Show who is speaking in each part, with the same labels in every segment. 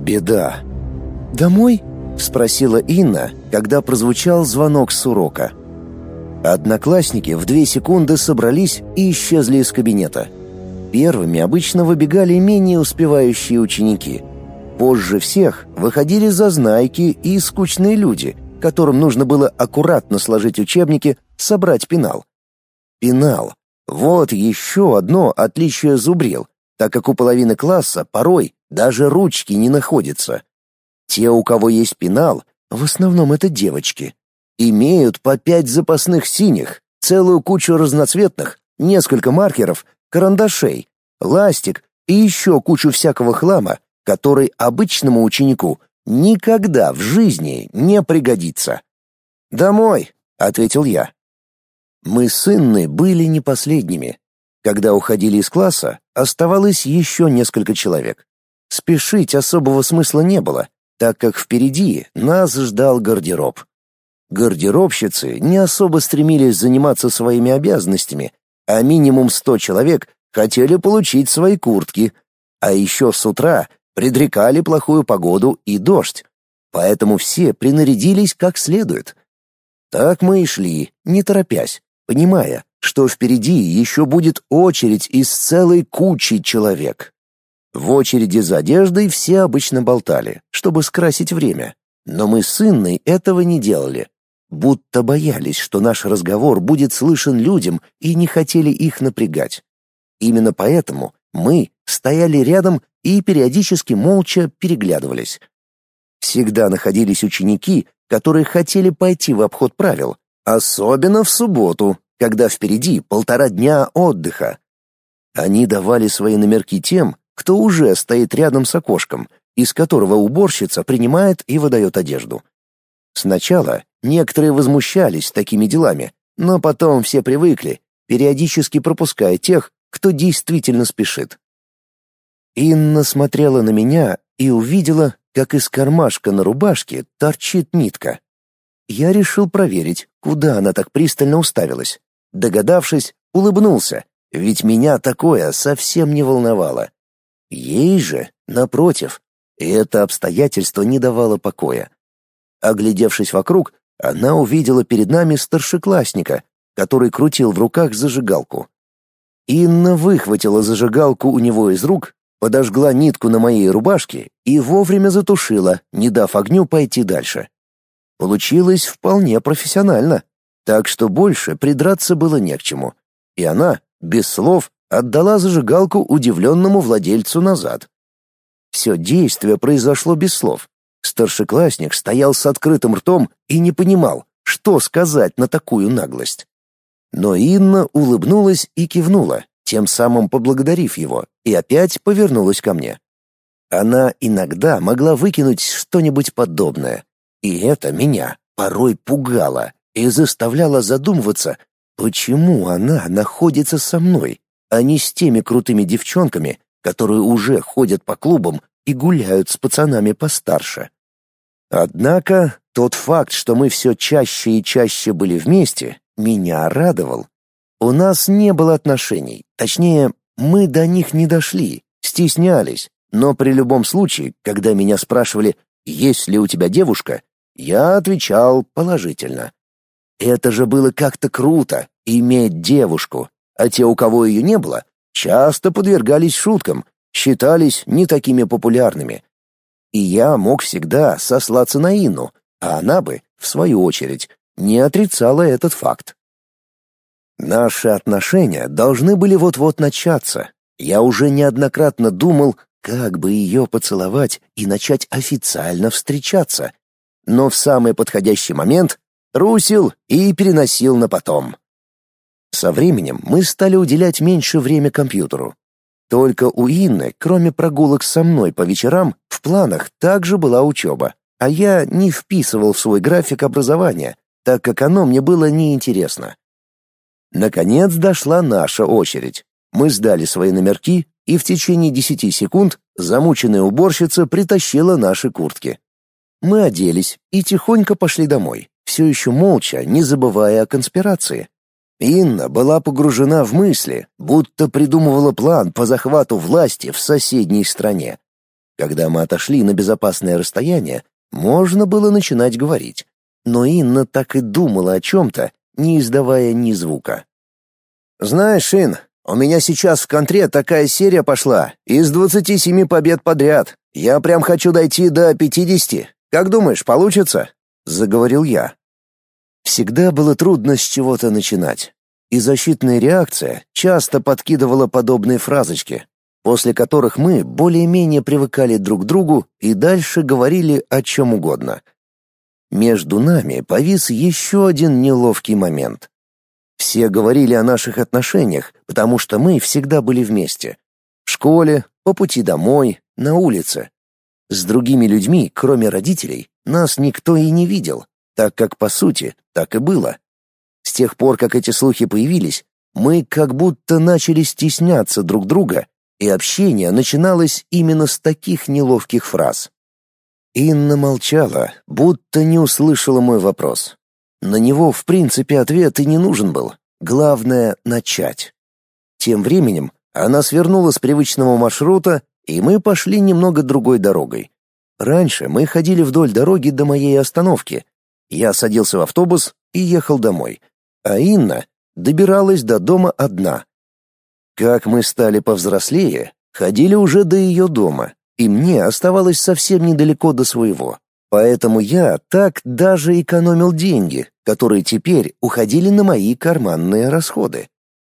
Speaker 1: беда. «Домой?» — спросила Инна, когда прозвучал звонок с урока. Одноклассники в 2 секунды собрались и исчезли из кабинета. Первыми обычно выбегали менее успевающие ученики. Позже всех выходили зазнайки и скучные люди, которым нужно было аккуратно сложить учебники, собрать пенал. Пенал — вот еще одно отличие зубрил, так как у половины класса порой даже ручки не находятся. Те, у кого есть пенал, в основном это девочки, имеют по 5 запасных синих, целую кучу разноцветных, несколько маркеров, карандашей, ластик и еще кучу всякого хлама, который обычному ученику никогда в жизни не пригодится. «Домой», — ответил я. Мы с Инной были не последними. Когда уходили из класса, оставалось еще несколько человек. Спешить особого смысла не было, так как впереди нас ждал гардероб. Гардеробщицы не особо стремились заниматься своими обязанностями, а минимум 100 человек хотели получить свои куртки, а еще с утра предрекали плохую погоду и дождь, поэтому все принарядились как следует. Так мы и шли, не торопясь, понимая, что впереди еще будет очередь из целой кучи человек. В очереди за одеждой все обычно болтали, чтобы скрасить время, но мы с Инной этого не делали, будто боялись, что наш разговор будет слышен людям и не хотели их напрягать. Именно поэтому мы стояли рядом и периодически молча переглядывались. Всегда находились ученики, которые хотели пойти в обход правил, особенно в субботу, когда впереди 1,5 дня отдыха. Они давали свои номерки тем, кто уже стоит рядом с окошком, из которого уборщица принимает и выдает одежду. Сначала некоторые возмущались такими делами, но потом все привыкли, периодически пропуская тех, кто действительно спешит. Инна смотрела на меня и увидела, как из кармашка на рубашке торчит нитка. Я решил проверить, куда она так пристально уставилась. Догадавшись, улыбнулся, ведь меня такое совсем не волновало. Ей же, напротив, это обстоятельство не давало покоя. Оглядевшись вокруг, она увидела перед нами старшеклассника, который крутил в руках зажигалку. Инна выхватила зажигалку у него из рук, подожгла нитку на моей рубашке и вовремя затушила, не дав огню пойти дальше. Получилось вполне профессионально, так что больше придраться было не к чему. И она, без слов, отдала зажигалку удивленному владельцу назад. Все действие произошло без слов. Старшеклассник стоял с открытым ртом и не понимал, что сказать на такую наглость. Но Инна улыбнулась и кивнула, тем самым поблагодарив его, и опять повернулась ко мне. Она иногда могла выкинуть что-нибудь подобное, и это меня порой пугало и заставляло задумываться, почему она находится со мной, а не с теми крутыми девчонками, которые уже ходят по клубам и гуляют с пацанами постарше. Однако тот факт, что мы все чаще и чаще были вместе, меня радовал. У нас не было отношений, точнее, мы до них не дошли, стеснялись, но при любом случае, когда меня спрашивали, есть ли у тебя девушка, я отвечал положительно. Это же было как-то круто, иметь девушку, а те, у кого ее не было, часто подвергались шуткам, считались не такими популярными. И я мог всегда сослаться на Инну, а она бы, в свою очередь, не отрицала этот факт. Наши отношения должны были вот-вот начаться. Я уже неоднократно думал, как бы ее поцеловать и начать официально встречаться. Но в самый подходящий момент трусил и переносил на потом. Со временем мы стали уделять меньше времени компьютеру. Только у Инны, кроме прогулок со мной по вечерам, в планах также была учеба, а я не вписывал в свой график образования, так как оно мне было неинтересно. Наконец дошла наша очередь. Мы сдали свои номерки, и в течение 10 секунд замученная уборщица притащила наши куртки. Мы оделись и тихонько пошли домой, все еще молча, не забывая о конспирации. Инна была погружена в мысли, будто придумывала план по захвату власти в соседней стране. Когда мы отошли на безопасное расстояние, можно было начинать говорить. Но Инна так и думала о чем-то, не издавая ни звука. «Знаешь, Ин, у меня сейчас в контре такая серия пошла, из 27 побед подряд. Я прям хочу дойти до 50. Как думаешь, получится?» — заговорил я. Всегда было трудно с чего-то начинать, и защитная реакция часто подкидывала подобные фразочки, после которых мы более-менее привыкали друг к другу и дальше говорили о чем угодно. Между нами повис еще один неловкий момент. Все говорили о наших отношениях, потому что мы всегда были вместе. В школе, по пути домой, на улице. С другими людьми, кроме родителей, нас никто и не видел, так как, по сути, так и было. С тех пор, как эти слухи появились, мы как будто начали стесняться друг друга, и общение начиналось именно с таких неловких фраз. Инна молчала, будто не услышала мой вопрос. На него, в принципе, ответ и не нужен был. Главное — начать. Тем временем она свернула с привычного маршрута, и мы пошли немного другой дорогой. Раньше мы ходили вдоль дороги до моей остановки. Я садился в автобус и ехал домой, а Инна добиралась до дома одна. Как мы стали повзрослее, ходили уже до ее дома, и мне оставалось совсем недалеко до своего. Поэтому я так даже экономил деньги, которые теперь уходили на мои карманные расходы.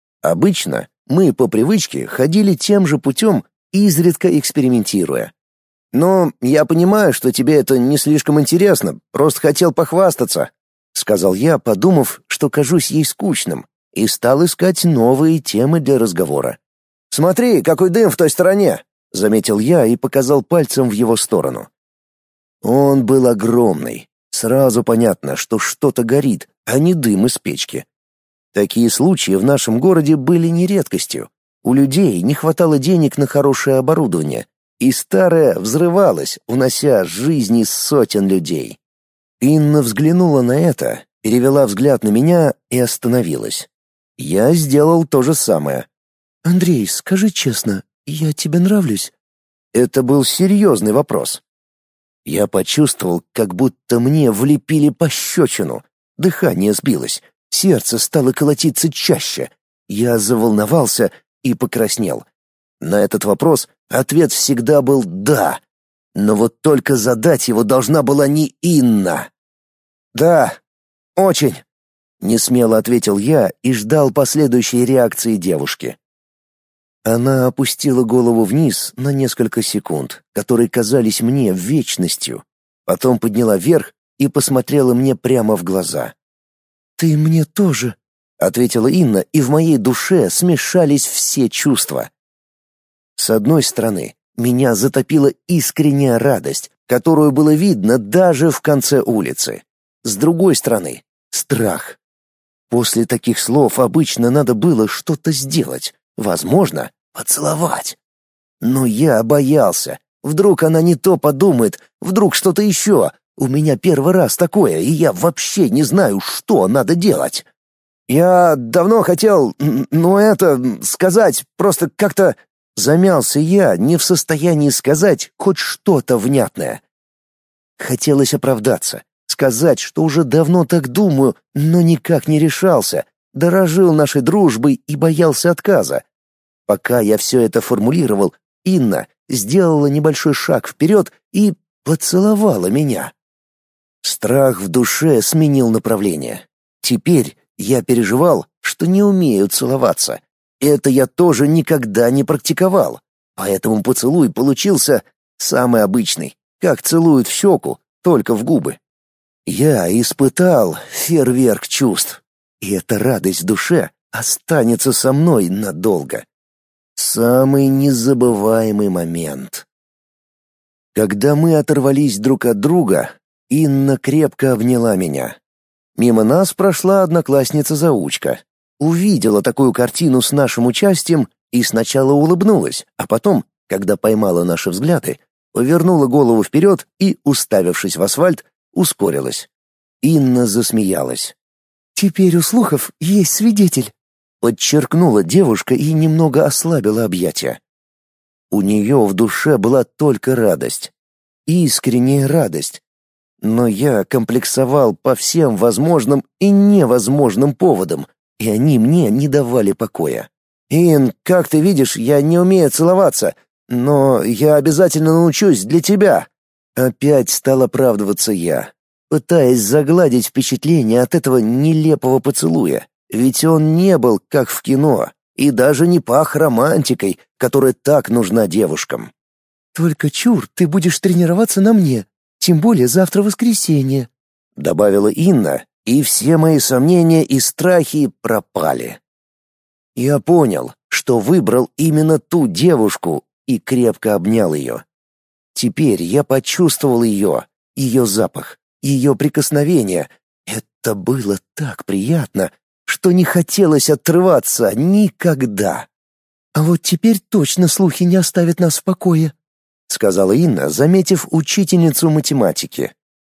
Speaker 1: Обычно мы по привычке ходили тем же путем, изредка экспериментируя. «Но я понимаю, что тебе это не слишком интересно, просто хотел похвастаться», — сказал я, подумав, что кажусь ей скучным, и стал искать новые темы для разговора. «Смотри, какой дым в той стороне!» — заметил я и показал пальцем в его сторону. Он был огромный. Сразу понятно, что что-то горит, а не дым из печки. Такие случаи в нашем городе были не редкостью. У людей не хватало денег на хорошее оборудование, и старое взрывалось, унося жизни сотен людей. Инна взглянула на это, перевела взгляд на меня и остановилась. Я сделал то же самое. «Андрей, скажи честно, я тебе нравлюсь?» Это был серьезный вопрос. Я почувствовал, как будто мне влепили пощечину. Дыхание сбилось, сердце стало колотиться чаще. Я заволновался и покраснел. На этот вопрос ответ всегда был «да». Но вот только задать его должна была не Инна. «Да, очень», — несмело ответил я и ждал последующей реакции девушки. Она опустила голову вниз на несколько секунд, которые казались мне вечностью. Потом подняла вверх и посмотрела мне прямо в глаза. «Ты мне тоже», — ответила Инна, и в моей душе смешались все чувства. С одной стороны, меня затопила искренняя радость, которую было видно даже в конце улицы. С другой стороны, страх. После таких слов обычно надо было что-то сделать, возможно, поцеловать. Но я боялся. Вдруг она не то подумает, вдруг что-то еще. У меня первый раз такое, и я вообще не знаю, что надо делать. Я давно хотел, сказать, просто как-то... Замялся я, не в состоянии сказать хоть что-то внятное. Хотелось оправдаться, сказать, что уже давно так думаю, но никак не решался, дорожил нашей дружбой и боялся отказа. Пока я все это формулировал, Инна сделала небольшой шаг вперед и поцеловала меня. Страх в душе сменил направление. Теперь я переживал, что не умею целоваться. Это я тоже никогда не практиковал, поэтому поцелуй получился самый обычный, как целуют в щеку, только в губы. Я испытал фейерверк чувств, и эта радость в душе останется со мной надолго. Самый незабываемый момент. Когда мы оторвались друг от друга, Инна крепко обняла меня. Мимо нас прошла одноклассница-заучка. Увидела такую картину с нашим участием и сначала улыбнулась, а потом, когда поймала наши взгляды, повернула голову вперед и, уставившись в асфальт, ускорилась. Инна засмеялась. «Теперь у слухов есть свидетель», — подчеркнула девушка и немного ослабила объятия. У нее в душе была только радость. Искренняя радость. Но я комплексовал по всем возможным и невозможным поводам, и они мне не давали покоя. «Ин, как ты видишь, я не умею целоваться, но я обязательно научусь для тебя». Опять стал оправдываться я, пытаясь загладить впечатление от этого нелепого поцелуя, ведь он не был как в кино и даже не пах романтикой, которая так нужна девушкам.
Speaker 2: «Только чур, ты будешь тренироваться на мне, тем более завтра воскресенье», —
Speaker 1: добавила Инна, и все мои сомнения и страхи пропали. Я понял, что выбрал именно ту девушку и крепко обнял ее. Теперь я почувствовал ее запах, ее прикосновение. Это было так приятно, что не хотелось отрываться никогда.
Speaker 2: «А вот теперь точно слухи не оставят нас в покое»,
Speaker 1: — сказала Инна, заметив учительницу математики.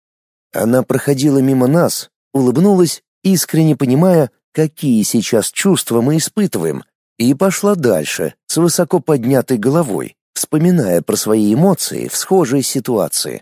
Speaker 1: Она проходила мимо нас, улыбнулась, искренне понимая, какие сейчас чувства мы испытываем, и пошла дальше, с высоко поднятой головой, вспоминая про свои эмоции в схожей ситуации.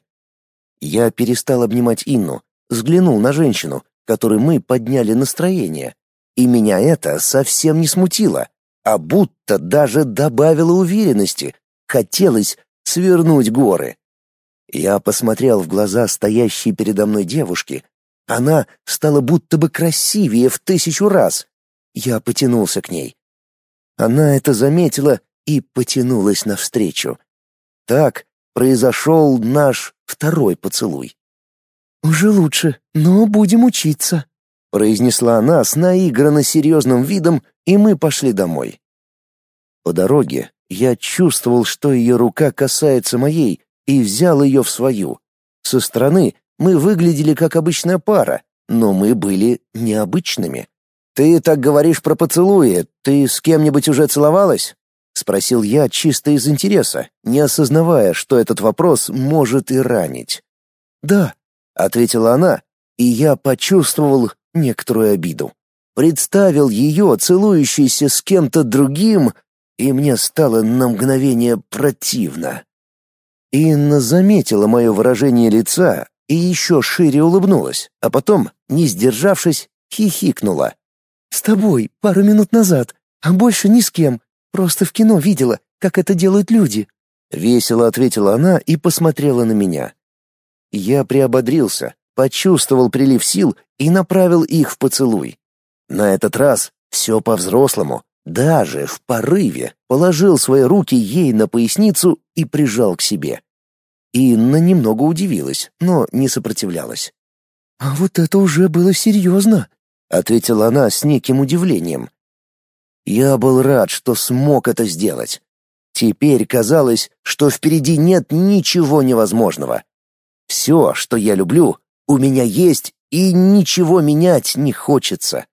Speaker 1: Я перестал обнимать Инну, взглянул на женщину, которой мы подняли настроение, и меня это совсем не смутило, а будто даже добавило уверенности, хотелось свернуть горы. Я посмотрел в глаза стоящей передо мной девушки. Она стала будто бы красивее в 1000 раз. Я потянулся к ней. Она это заметила и потянулась навстречу. Так произошел наш второй поцелуй.
Speaker 2: «Уже лучше, но будем учиться»,
Speaker 1: — произнесла она с наигранно серьезным видом, и мы пошли домой. По дороге я чувствовал, что ее рука касается моей, и взял ее в свою. Со стороны мы выглядели как обычная пара, но мы были необычными. «Ты так говоришь про поцелуи, ты с кем-нибудь уже целовалась?» — спросил я чисто из интереса, не осознавая, что этот вопрос может и ранить.
Speaker 2: «Да»,
Speaker 1: — ответила она, и я почувствовал некоторую обиду. Представил ее целующейся с кем-то другим, и мне стало на мгновение противно. Инна заметила мое выражение лица и еще шире улыбнулась, а потом, не сдержавшись, хихикнула.
Speaker 2: «С тобой пару минут назад, а больше ни с кем. Просто в кино видела, как это делают люди».
Speaker 1: Весело ответила она и посмотрела на меня. Я приободрился, почувствовал прилив сил и направил их в поцелуй. На этот раз все по-взрослому, даже в порыве положил свои руки ей на поясницу и прижал к себе. Инна немного удивилась, но не сопротивлялась.
Speaker 2: «А вот это уже было серьезно»,
Speaker 1: — ответила она с неким удивлением. Я был рад, что смог это сделать. Теперь казалось, что впереди нет ничего невозможного. Все, что я люблю, у меня есть, и ничего менять не хочется.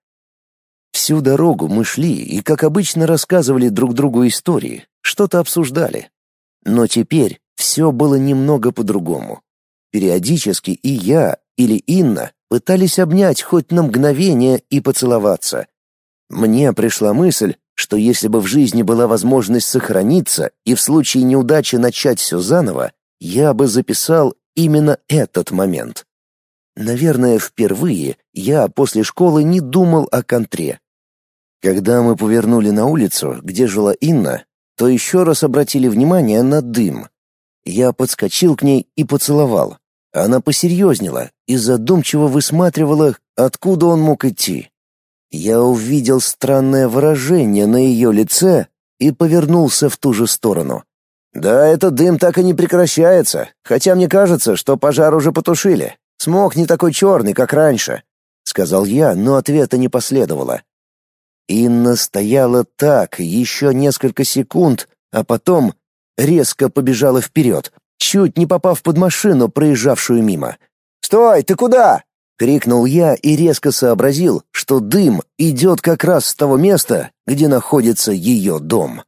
Speaker 1: Всю дорогу мы шли и, как обычно, рассказывали друг другу истории, что-то обсуждали. Но теперь все было немного по-другому. Периодически и я, или Инна пытались обнять хоть на мгновение и поцеловаться. Мне пришла мысль, что если бы в жизни была возможность сохраниться и в случае неудачи начать все заново, я бы записал именно этот момент. Наверное, впервые я после школы не думал о контре. Когда мы повернули на улицу, где жила Инна, то еще раз обратили внимание на дым. Я подскочил к ней и поцеловал. Она посерьезнела и задумчиво высматривала, откуда он мог идти. Я увидел странное выражение на ее лице и повернулся в ту же сторону. «Да, этот дым так и не прекращается, хотя мне кажется, что пожар уже потушили. Смог не такой черный, как раньше», — сказал я, но ответа не последовало. Инна стояла так еще несколько секунд, а потом резко побежала вперед, чуть не попав под машину, проезжавшую мимо. «Стой, ты куда?» — крикнул я и резко сообразил, что дым идет как раз с того места, где находится ее дом.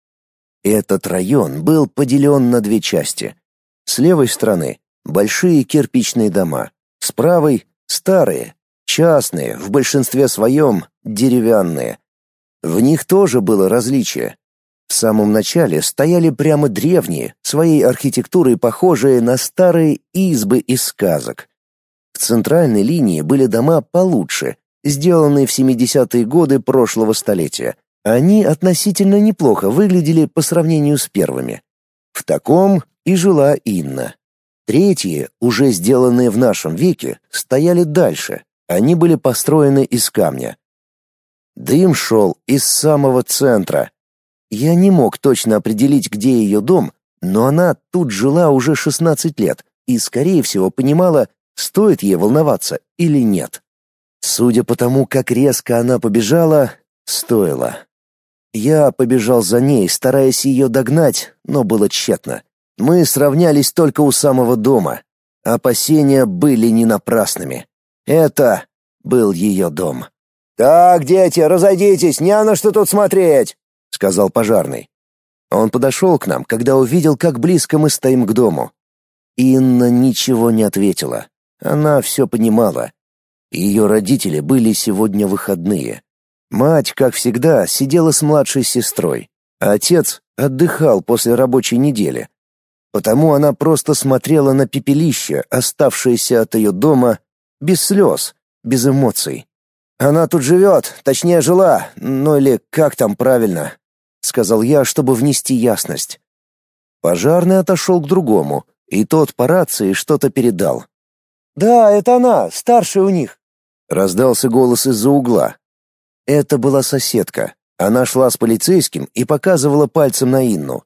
Speaker 1: Этот район был поделен на две части. С левой стороны — большие кирпичные дома, с правой — старые, частные, в большинстве своем деревянные. В них тоже было различие. В самом начале стояли прямо древние, своей архитектурой похожие на старые избы из сказок. В центральной линии были дома получше, сделанные в 70-е годы прошлого столетия. Они относительно неплохо выглядели по сравнению с первыми. В таком и жила Инна. Третьи, уже сделанные в нашем веке, стояли дальше. Они были построены из камня. Дым шел из самого центра. Я не мог точно определить, где ее дом, но она тут жила уже 16 лет и, скорее всего, понимала, стоит ей волноваться или нет. Судя по тому, как резко она побежала, стоило. Я побежал за ней, стараясь ее догнать, но было тщетно. Мы сравнялись только у самого дома. Опасения были не напрасными. Это был ее дом. «Так, дети, разойдитесь, не на что тут смотреть!» — сказал пожарный. Он подошел к нам, когда увидел, как близко мы стоим к дому. Инна ничего не ответила. Она все понимала. Ее родители были сегодня выходные. Мать, как всегда, сидела с младшей сестрой, а отец отдыхал после рабочей недели. Потому она просто смотрела на пепелище, оставшееся от ее дома, без слез, без эмоций. «Она тут живет, точнее жила, ну или как там правильно», — сказал я, чтобы внести ясность. Пожарный отошел к другому, и тот по рации что-то передал. «Да, это она, старшая у них», — раздался голос из-за угла. Это была соседка. Она шла с полицейским и показывала пальцем на Инну.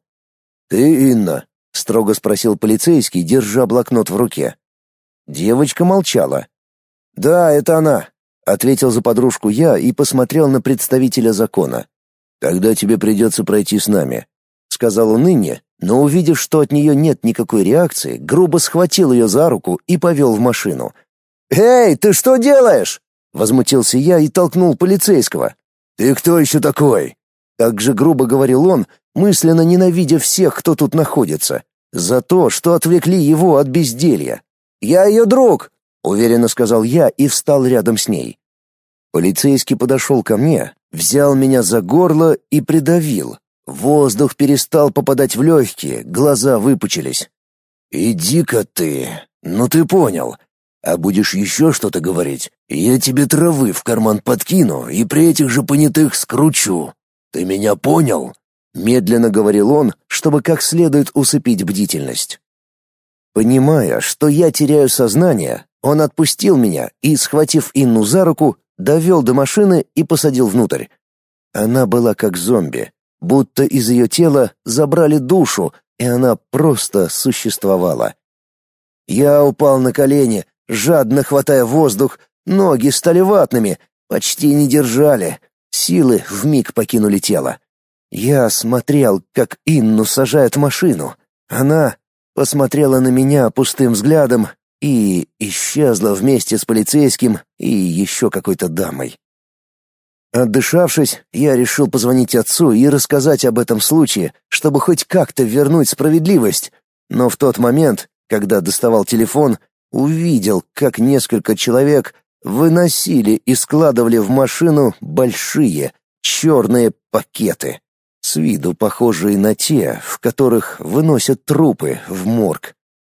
Speaker 1: «Ты Инна?» — строго спросил полицейский, держа блокнот в руке. Девочка молчала. «Да, это она», — ответил за подружку я и посмотрел на представителя закона. «Тогда тебе придется пройти с нами», — сказал он Инне, но, увидев, что от нее нет никакой реакции, грубо схватил ее за руку и повел в машину. «Эй, ты что делаешь?» — возмутился я и толкнул полицейского. «Ты кто еще такой?» — так же грубо говорил он, мысленно ненавидя всех, кто тут находится, за то, что отвлекли его от безделья. «Я ее друг», — уверенно сказал я и встал рядом с ней. Полицейский подошел ко мне, взял меня за горло и придавил. Воздух перестал попадать в легкие, глаза выпучились. «Иди-ка ты, ну ты понял. А будешь еще что-то говорить, я тебе травы в карман подкину и при этих же понятых скручу. Ты меня понял?» Медленно говорил он, чтобы как следует усыпить бдительность. Понимая, что я теряю сознание, он отпустил меня и, схватив Инну за руку, довел до машины и посадил внутрь. Она была как зомби, будто из ее тела забрали душу, и она просто существовала. Я упал на колени, жадно хватая воздух, ноги стали ватными, почти не держали, силы вмиг покинули тело. Я смотрел, как Инну сажают в машину. Она посмотрела на меня пустым взглядом и исчезла вместе с полицейским и еще какой-то дамой. Отдышавшись, я решил позвонить отцу и рассказать об этом случае, чтобы хоть как-то вернуть справедливость, но в тот момент, когда доставал телефон, увидел, как несколько человек выносили и складывали в машину большие черные пакеты, с виду похожие на те, в которых выносят трупы в морг.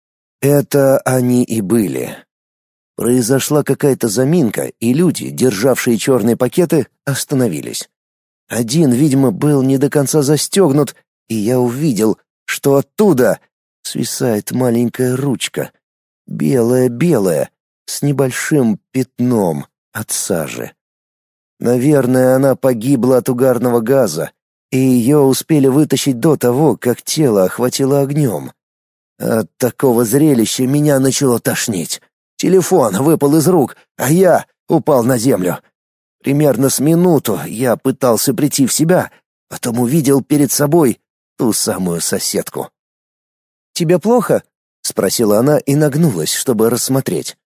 Speaker 1: Это они и были. Произошла какая-то заминка, и люди, державшие черные пакеты, остановились. Один, видимо, был не до конца застегнут, и я увидел, что оттуда свисает маленькая ручка, белая-белая, с небольшим пятном от сажи. Наверное, она погибла от угарного газа, и ее успели вытащить до того, как тело охватило огнем. От такого зрелища меня начало тошнить. Телефон выпал из рук, а я упал на землю. Примерно с минуту я пытался прийти в себя, потом увидел перед собой ту самую соседку. «Тебе плохо?» — спросила она и нагнулась, чтобы рассмотреть.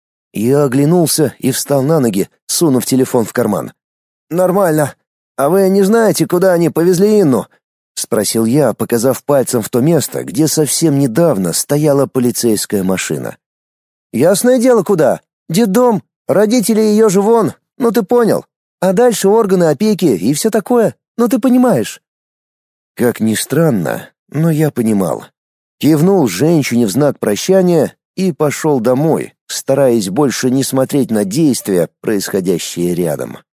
Speaker 1: Я оглянулся и встал на ноги, сунув телефон в карман. «Нормально. А вы не знаете, куда они повезли Инну?» — спросил я, показав пальцем в то место, где совсем недавно стояла полицейская машина. «Ясное дело, куда. Детдом. Родители ее же вон. Ну ты понял. А дальше органы опеки и все такое. Ну ты понимаешь». Как ни странно, но я понимал. Кивнул женщине в знак прощания и пошел домой, стараясь больше не смотреть на действия, происходящие рядом.